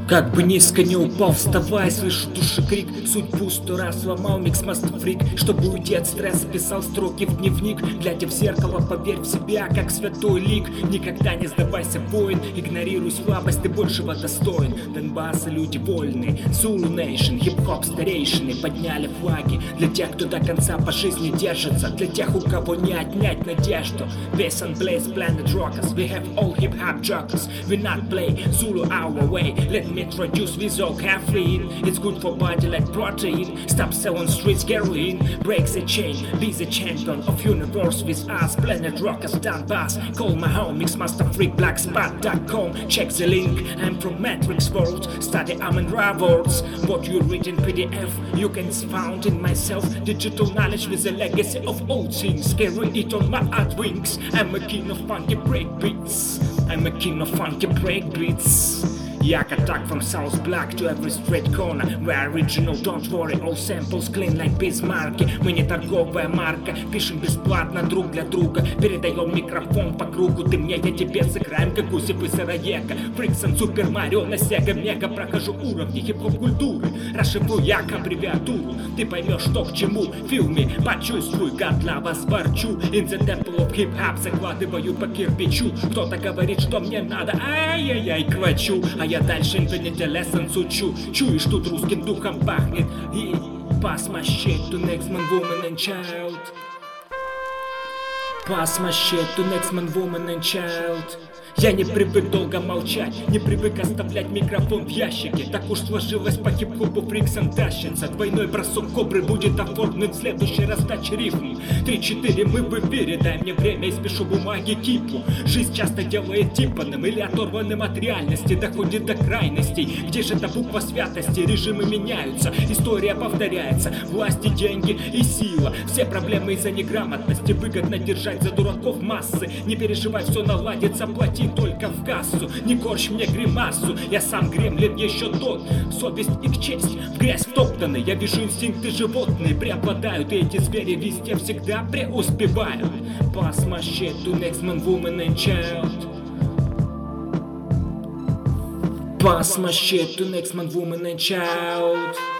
Как бы низко не упал, вставай, слышу души крик. Судьбу 100 раз сломал микс-мастер фрик. Чтобы уйти от стресса, писал строки в дневник. Глядя в зеркало, поверь в себя, как святой лик. Никогда не сдавайся, воин, игнорируй слабость, ты большего достоин. Донбасса люди вольные, Zulu Nation, хип-хоп старейшины подняли флаги. Для тех, кто до конца по жизни держится, для тех, у кого не отнять надежду. Bass and Blaze, Planet Rockers, we have all hip-hop jokers. We not play Zulu our way. Let me introduce Visual Caffeine. It's good for body like protein. Stop selling streets heroin. Break the chain, be the champion of universe with us. Planet Rockers, Donbass. Call my home, Mixmaster Freak, Blackspot.com. Check the link, I'm from Matrix World. Study Amen Words. What you read in PDF, you can found in myself. Digital knowledge with the legacy of old things. Carry it on my art wings. I'm a king of funky breakbeats. I'm a king of funky breakbeats. Yak attack from South Black to every street corner. We're original, don't worry, all samples clean like Bismarck. Мы не торговая марка, пишем бесплатно друг для друга. Передаем микрофон по кругу, ты мне, я тебе, сыграем как Гусев и Сыроека. Фриксон, Супер Марио, на Сега Мега. Прохожу уровни хип-хоп культуры, расшифрую як аббревиатуру. Ты поймешь, что к чему, feel me, почувствуй, как для вас ворчу. In the temple of hip-hop закладываю по кирпичу. Кто-то говорит, что мне надо, ай-яй-яй, квачу. А я дальше Infinity Lessons учу. Чуешь, тут русским духом пахнет. И pass my shit to next man, woman and child. Pass my shit to next man, woman and child. Я не привык долго молчать, не привык оставлять микрофон в ящике. Так уж сложилось по хип-хопу, Фриксон тащится. Двойной бросок кобры будет оформлен в следующей раздаче рифм. 3-4 мы в эфире, дай мне время и спешу бумаги кипу. Жизнь часто делает типаным или оторванным от реальности, доходит до крайностей. Где же эта буква святости? Режимы меняются, история повторяется. Власти, деньги и сила. Все проблемы из-за неграмотности. Выгодно держать за дураков массы. Не переживай, все наладится, плати только в кассу. Не корчь мне гримасу, я сам гремлин еще тот. Совесть и честь в грязь втоптаны. Я вижу инстинкты животные преобладают, и эти звери везде всегда преуспевают. Pass my shit to next man, woman and child. Pass my shit to next man, woman and child.